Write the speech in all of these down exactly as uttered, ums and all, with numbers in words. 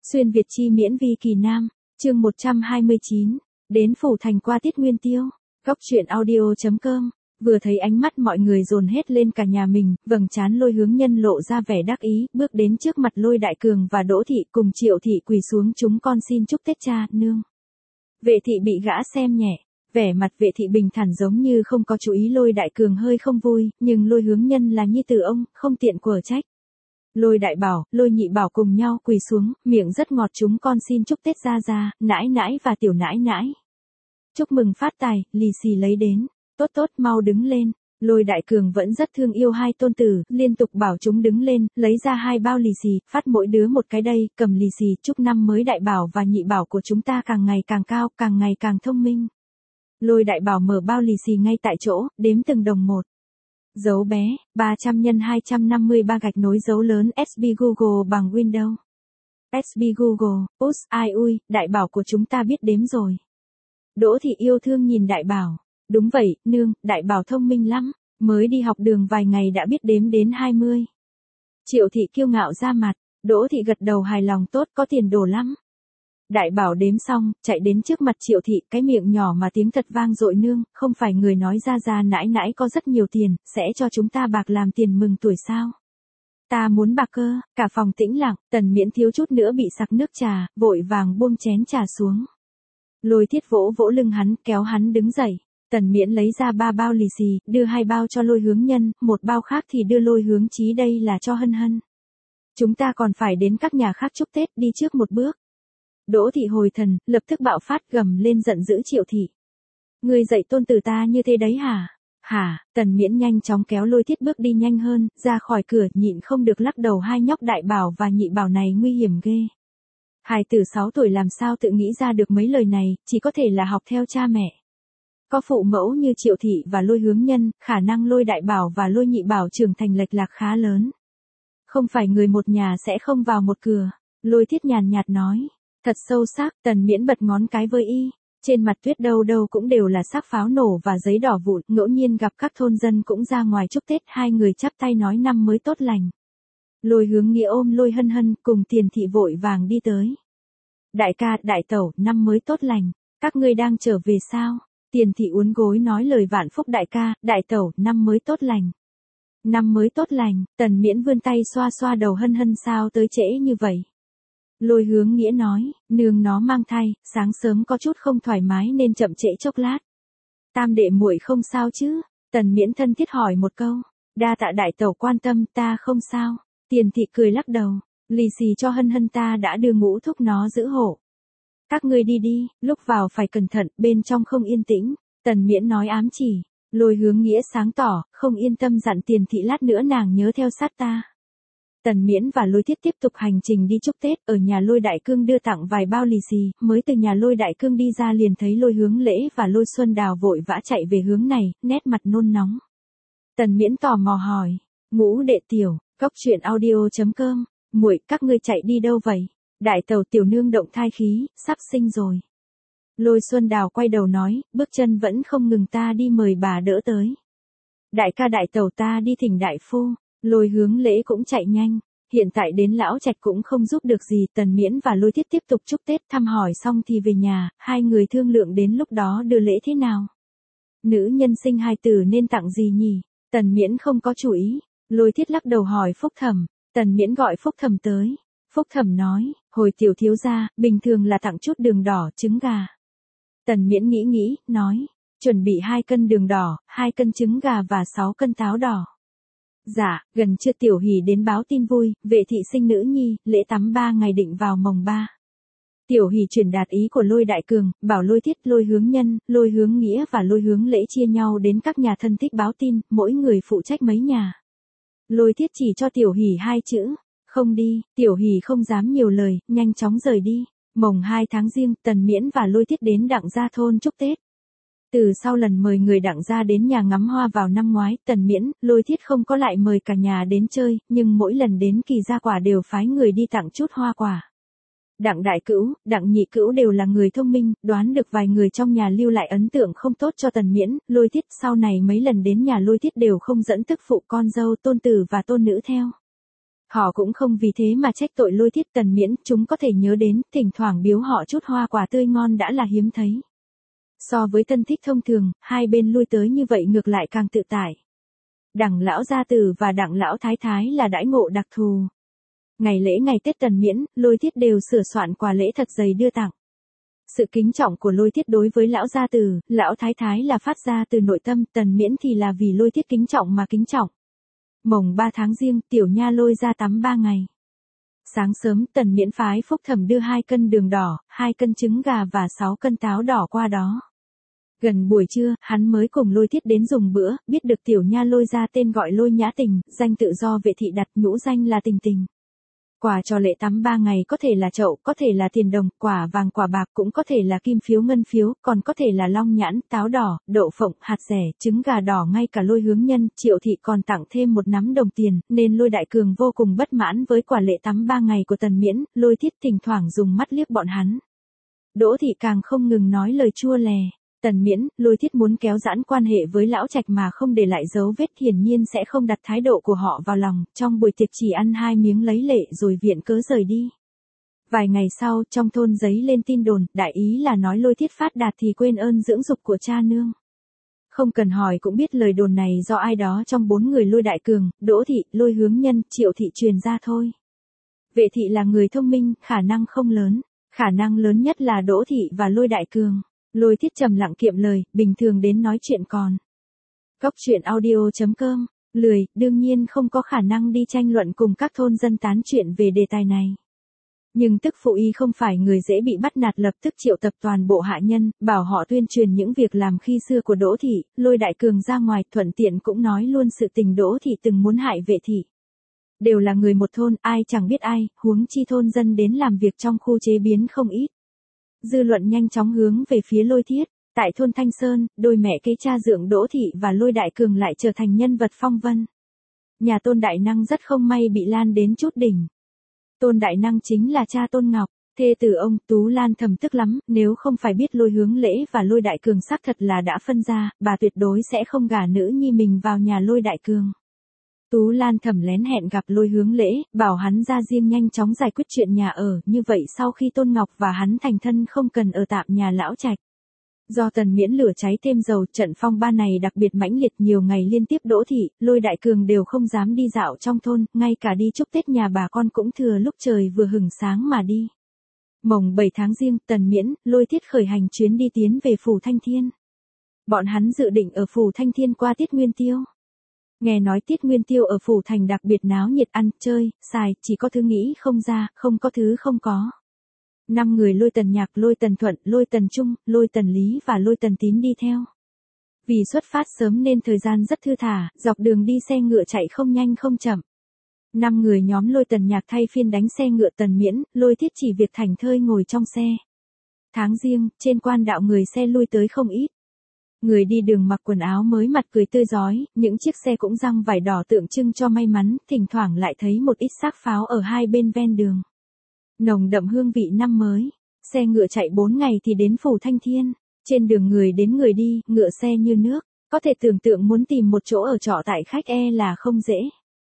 Xuyên Việt chi miễn vi kỳ nam, chương một trăm hai mươi chín, đến phủ thành qua tiết nguyên tiêu, góc truyện audio.com, vừa thấy ánh mắt mọi người dồn hết lên cả nhà mình, vầng trán Lôi Hướng Nhân lộ ra vẻ đắc ý, bước đến trước mặt Lôi Đại Cường và Đỗ Thị cùng Triệu Thị quỳ xuống chúng con xin chúc Tết cha, nương. Vệ Thị bị gã xem nhẹ, vẻ mặt Vệ Thị bình thản giống như không có chú ý. Lôi Đại Cường hơi không vui, nhưng Lôi Hướng Nhân là nhi tử ông, không tiện quở trách. Lôi Đại Bảo, Lôi Nhị Bảo cùng nhau quỳ xuống, miệng rất ngọt chúng con xin chúc Tết gia gia, nãi nãi và tiểu nãi nãi. Chúc mừng phát tài, lì xì lấy đến, tốt tốt mau đứng lên. Lôi Đại Cường vẫn rất thương yêu hai tôn tử, liên tục bảo chúng đứng lên, lấy ra hai bao lì xì, phát mỗi đứa một cái đây, cầm lì xì, chúc năm mới Đại Bảo và Nhị Bảo của chúng ta càng ngày càng cao, càng ngày càng thông minh. Lôi Đại Bảo mở bao lì xì ngay tại chỗ, đếm từng đồng một. Dấu bé, ba trăm nhân hai trăm năm mươi ba gạch nối dấu lớn ét bê Google bằng Windows. ét bê Google, út, ai ui, Đại Bảo của chúng ta biết đếm rồi. Đỗ Thị yêu thương nhìn Đại Bảo. Đúng vậy, nương, Đại Bảo thông minh lắm, mới đi học đường vài ngày đã biết đếm đến hai mươi. Triệu Thị kiêu ngạo ra mặt, Đỗ Thị gật đầu hài lòng tốt có tiền đồ lắm. Đại Bảo đếm xong, chạy đến trước mặt Triệu Thị, cái miệng nhỏ mà tiếng thật vang dội nương, không phải người nói ra ra nãi nãi có rất nhiều tiền, sẽ cho chúng ta bạc làm tiền mừng tuổi sao? Ta muốn bạc cơ, cả phòng tĩnh lặng, Tần Miễn thiếu chút nữa bị sặc nước trà, vội vàng buông chén trà xuống. Lôi Thiết vỗ vỗ lưng hắn, kéo hắn đứng dậy. Tần Miễn lấy ra ba bao lì xì, đưa hai bao cho Lôi Hướng Nhân, một bao khác thì đưa Lôi Hướng Chí, đây là cho Hân Hân. Chúng ta còn phải đến các nhà khác chúc Tết, đi trước một bước. Đỗ Thị hồi thần, lập tức bạo phát gầm lên giận dữ Triệu Thị. Ngươi dạy tôn tử ta như thế đấy hả? Hả? Tần Miễn nhanh chóng kéo Lôi Thiết bước đi nhanh hơn, ra khỏi cửa nhịn không được lắc đầu hai nhóc Đại Bảo và Nhị Bảo này nguy hiểm ghê. Hài tử sáu tuổi làm sao tự nghĩ ra được mấy lời này, chỉ có thể là học theo cha mẹ. Có phụ mẫu như Triệu Thị và Lôi Hướng Nhân, khả năng Lôi Đại Bảo và Lôi Nhị Bảo trưởng thành lệch lạc khá lớn. Không phải người một nhà sẽ không vào một cửa. Lôi Thiết nhàn nhạt nói. Thật sâu sắc, Tần Miễn bật ngón cái với y. Trên mặt tuyết đâu đâu cũng đều là xác pháo nổ và giấy đỏ vụn, ngẫu nhiên gặp các thôn dân cũng ra ngoài chúc Tết, hai người chắp tay nói năm mới tốt lành. Lôi Hướng Nghĩa ôm Lôi Hân Hân cùng Tiền Thị vội vàng đi tới. Đại ca, đại tẩu, năm mới tốt lành, các ngươi đang trở về sao? Tiền Thị uốn gối nói lời vạn phúc đại ca, đại tẩu, năm mới tốt lành. Năm mới tốt lành, Tần Miễn vươn tay xoa xoa đầu Hân Hân sao tới trễ như vậy. Lôi Hướng Nghĩa nói, nương nó mang thai, sáng sớm có chút không thoải mái nên chậm trễ chốc lát. Tam đệ muội không sao chứ? Tần Miễn thân thiết hỏi một câu. Đa tạ đại tẩu quan tâm, ta không sao. Tiền Thị cười lắc đầu, lì xì cho Hân Hân ta đã đưa ngũ thúc nó giữ hộ. Các ngươi đi đi, lúc vào phải cẩn thận, bên trong không yên tĩnh. Tần Miễn nói ám chỉ. Lôi Hướng Nghĩa sáng tỏ, không yên tâm dặn Tiền Thị lát nữa nàng nhớ theo sát ta. Tần Miễn và Lôi Thiết tiếp tục hành trình đi chúc Tết, ở nhà Lôi Đại Cương đưa tặng vài bao lì xì, mới từ nhà Lôi Đại Cương đi ra liền thấy Lôi Hướng Lễ và Lôi Xuân Đào vội vã chạy về hướng này, nét mặt nôn nóng. Tần Miễn tò mò hỏi, ngũ đệ tiểu, góc truyện audio.com, muội các ngươi chạy đi đâu vậy? Đại tẩu tiểu nương động thai khí, sắp sinh rồi. Lôi Xuân Đào quay đầu nói, bước chân vẫn không ngừng ta đi mời bà đỡ tới. Đại ca đại tẩu ta đi thỉnh đại phu. Lôi Hướng Lễ cũng chạy nhanh, hiện tại đến lão trạch cũng không giúp được gì. Tần Miễn và Lôi Thiết tiếp tục chúc Tết, thăm hỏi xong thì về nhà, hai người thương lượng đến lúc đó đưa lễ thế nào. Nữ nhân sinh hai tử nên tặng gì nhỉ? Tần Miễn không có chủ ý. Lôi Thiết lắc đầu hỏi Phúc Thẩm. Tần Miễn gọi Phúc Thẩm tới. Phúc Thẩm nói, hồi tiểu thiếu gia, bình thường là tặng chút đường đỏ, trứng gà. Tần Miễn nghĩ nghĩ, nói, chuẩn bị hai cân đường đỏ, hai cân trứng gà và sáu cân táo đỏ. Dạ, gần trưa Tiểu Hỷ đến báo tin vui, Vệ thị sinh nữ nhi, lễ tắm ba ngày định vào mồng ba. Tiểu Hỷ truyền đạt ý của Lôi Đại Cường, bảo Lôi Thiết, Lôi Hướng Nhân, Lôi Hướng Nghĩa và Lôi Hướng Lễ chia nhau đến các nhà thân thích báo tin, mỗi người phụ trách mấy nhà. Lôi Thiết chỉ cho Tiểu Hỷ hai chữ, không đi. Tiểu Hỷ không dám nhiều lời, nhanh chóng rời đi. Mồng hai tháng Giêng, Tần Miễn và Lôi Thiết đến Đặng Gia thôn chúc Tết. Từ sau lần mời người Đặng Gia đến nhà ngắm hoa vào năm ngoái, Tần Miễn, Lôi Thiết không có lại mời cả nhà đến chơi, nhưng mỗi lần đến kỳ gia quả đều phái người đi tặng chút hoa quả. Đặng Đại Cữu, Đặng Nhị Cữu đều là người thông minh, đoán được vài người trong nhà lưu lại ấn tượng không tốt cho Tần Miễn, Lôi Thiết sau này mấy lần đến nhà Lôi Thiết đều không dẫn tức phụ con dâu tôn tử và tôn nữ theo. Họ cũng không vì thế mà trách tội Lôi Thiết Tần Miễn, chúng có thể nhớ đến, thỉnh thoảng biếu họ chút hoa quả tươi ngon đã là hiếm thấy. So với thân thích thông thường, hai bên lui tới như vậy ngược lại càng tự tại. Đặng lão gia tử và đặng lão thái thái là đãi ngộ đặc thù. Ngày lễ ngày Tết Tần Miễn, Lôi Thiết đều sửa soạn quà lễ thật dày đưa tặng. Sự kính trọng của Lôi Thiết đối với lão gia tử, lão thái thái là phát ra từ nội tâm, Tần Miễn thì là vì Lôi Thiết kính trọng mà kính trọng. Mồng ba tháng Giêng, Tiểu Nha Lôi ra tắm ba ngày. Sáng sớm, Tần Miễn phái Phúc Thẩm đưa hai cân đường đỏ, hai cân trứng gà và sáu cân táo đỏ qua đó. Gần buổi trưa, hắn mới cùng Lôi Thiết đến dùng bữa, biết được Tiểu Nha Lôi ra tên gọi Lôi Nhã Tình, danh tự do vệ thị đặt, nhũ danh là Tình Tình. Quà cho lễ tắm ba ngày có thể là chậu, có thể là tiền đồng, quả vàng quả bạc, cũng có thể là kim phiếu ngân phiếu, còn có thể là long nhãn, táo đỏ, đậu phộng, hạt dẻ, trứng gà đỏ. Ngay cả Lôi Hướng Nhân, Triệu thị còn tặng thêm một nắm đồng tiền, nên Lôi Đại Cường vô cùng bất mãn với quà lễ tắm ba ngày của Tần Miễn. Lôi Thiết thỉnh thoảng dùng mắt liếc bọn hắn. Đỗ thị càng không ngừng nói lời chua lè. Tần Miễn, Lôi Thiết muốn kéo giãn quan hệ với lão trạch mà không để lại dấu vết, hiển nhiên sẽ không đặt thái độ của họ vào lòng, trong buổi tiệc chỉ ăn hai miếng lấy lệ rồi viện cớ rời đi. Vài ngày sau, trong thôn giấy lên tin đồn, đại ý là nói Lôi Thiết phát đạt thì quên ơn dưỡng dục của cha nương. Không cần hỏi cũng biết lời đồn này do ai đó trong bốn người Lôi Đại Cường, Đỗ thị, Lôi Hướng Nhân, Triệu thị truyền ra thôi. Vệ thị là người thông minh, khả năng không lớn, khả năng lớn nhất là Đỗ thị và Lôi Đại Cường. Lôi Thiết trầm lặng kiệm lời, bình thường đến nói chuyện còn. Cóc truyện audio chấm com, lười, đương nhiên không có khả năng đi tranh luận cùng các thôn dân tán chuyện về đề tài này. Nhưng tức phụ y không phải người dễ bị bắt nạt, lập tức triệu tập toàn bộ hạ nhân, bảo họ tuyên truyền những việc làm khi xưa của Đỗ thị, Lôi Đại Cường ra ngoài, thuận tiện cũng nói luôn sự tình Đỗ thị từng muốn hại vệ thị. Đều là người một thôn, ai chẳng biết ai, huống chi thôn dân đến làm việc trong khu chế biến không ít. Dư luận nhanh chóng hướng về phía Lôi Thiết. Tại thôn Thanh Sơn, đôi mẹ kế cha dượng Đỗ thị và Lôi Đại Cường lại trở thành nhân vật phong vân. Nhà Tôn Đại Năng rất không may bị lan đến chút đỉnh. Tôn Đại Năng chính là cha Tôn Ngọc, thê tử ông. Tú Lan thầm tức lắm, nếu không phải biết Lôi Hướng Lễ và Lôi Đại Cường xác thật là đã phân ra, bà tuyệt đối sẽ không gả nữ nhi mình vào nhà Lôi Đại Cường. Tú Lan thầm lén hẹn gặp Lôi Hướng Lễ, bảo hắn ra riêng nhanh chóng giải quyết chuyện nhà ở, như vậy sau khi Tôn Ngọc và hắn thành thân không cần ở tạm nhà lão trạch. Do Tần Miễn lửa cháy thêm dầu, trận phong ba này đặc biệt mãnh liệt, nhiều ngày liên tiếp Đỗ thị, Lôi Đại Cường đều không dám đi dạo trong thôn, ngay cả đi chúc Tết nhà bà con cũng thừa lúc trời vừa hửng sáng mà đi. Mồng bảy tháng Giêng, Tần Miễn, Lôi Thiết khởi hành chuyến đi tiến về phủ Thanh Thiên. Bọn hắn dự định ở phủ Thanh Thiên qua Tiết Nguyên Tiêu. Nghe nói Tiết Nguyên Tiêu ở phủ thành đặc biệt náo nhiệt, ăn, chơi, xài, chỉ có thứ nghĩ không ra, không có thứ không có. Năm người Lôi Tần Nhạc, Lôi Tần Thuận, Lôi Tần Trung, Lôi Tần Lý và Lôi Tần Tín đi theo. Vì xuất phát sớm nên thời gian rất thư thả, dọc đường đi xe ngựa chạy không nhanh không chậm. Năm người nhóm Lôi Tần Nhạc thay phiên đánh xe ngựa, Tần Miễn, Lôi Thiết chỉ việc thảnh thơi ngồi trong xe. Tháng Giêng, trên quan đạo người xe lui tới không ít. Người đi đường mặc quần áo mới, mặt cười tươi rói, những chiếc xe cũng răng vải đỏ tượng trưng cho may mắn, thỉnh thoảng lại thấy một ít xác pháo ở hai bên ven đường. Nồng đậm hương vị năm mới, xe ngựa chạy bốn ngày thì đến phủ Thanh Thiên, trên đường người đến người đi, ngựa xe như nước, có thể tưởng tượng muốn tìm một chỗ ở trọ tại khách e là không dễ.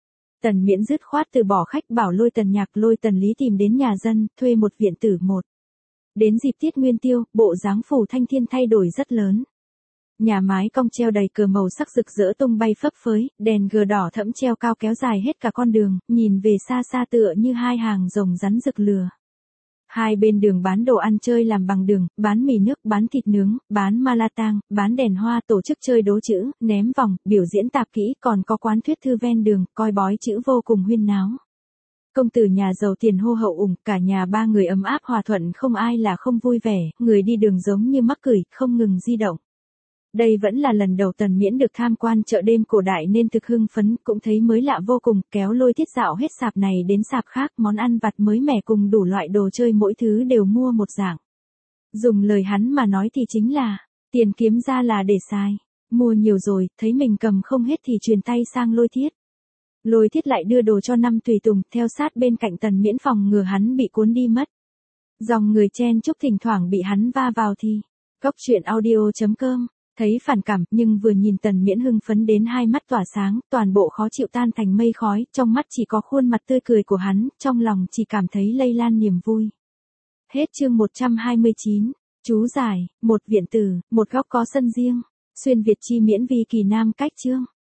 Tần Miễn dứt khoát từ bỏ khách, bảo Lôi Tần Nhạc, Lôi Tần Lý tìm đến nhà dân, thuê một viện tử một. Đến dịp Tiết Nguyên Tiêu, bộ dáng phủ Thanh Thiên thay đổi rất lớn. Nhà mái cong treo đầy cờ màu sắc rực rỡ tung bay phấp phới, đèn gờ đỏ thẫm treo cao kéo dài hết cả con đường, nhìn về xa xa tựa như hai hàng rồng rắn rực lửa. Hai bên đường bán đồ ăn chơi làm bằng đường, bán mì nước, bán thịt nướng, bán ma la tang, bán đèn hoa, tổ chức chơi đố chữ, ném vòng, biểu diễn tạp kỹ, còn có quán thuyết thư ven đường, coi bói chữ vô cùng huyên náo. Công tử nhà giàu tiền hô hậu ủng, cả nhà ba người ấm áp hòa thuận, không ai là không vui vẻ, người đi đường giống như mắc cười, không ngừng di động. Đây vẫn là lần đầu Tần Miễn được tham quan chợ đêm cổ đại nên thực hưng phấn, cũng thấy mới lạ vô cùng, kéo Lôi Thiết dạo hết sạp này đến sạp khác, món ăn vặt mới mẻ cùng đủ loại đồ chơi mỗi thứ đều mua một dạng. Dùng lời hắn mà nói thì chính là, tiền kiếm ra là để xài, mua nhiều rồi, thấy mình cầm không hết thì truyền tay sang Lôi Thiết. Lôi Thiết lại đưa đồ cho năm tùy tùng, theo sát bên cạnh Tần Miễn phòng ngừa hắn bị cuốn đi mất. Dòng người chen chúc thỉnh thoảng bị hắn va vào thì, cóc truyện audio chấm com Thấy phản cảm, nhưng vừa nhìn Tần Miễn hưng phấn đến hai mắt tỏa sáng, toàn bộ khó chịu tan thành mây khói, trong mắt chỉ có khuôn mặt tươi cười của hắn, trong lòng chỉ cảm thấy lây lan niềm vui. Hết chương một trăm hai mươi chín, chú giải, một viện tử, một góc có sân riêng. Xuyên Việt chi miễn vi kỳ nam cách chương.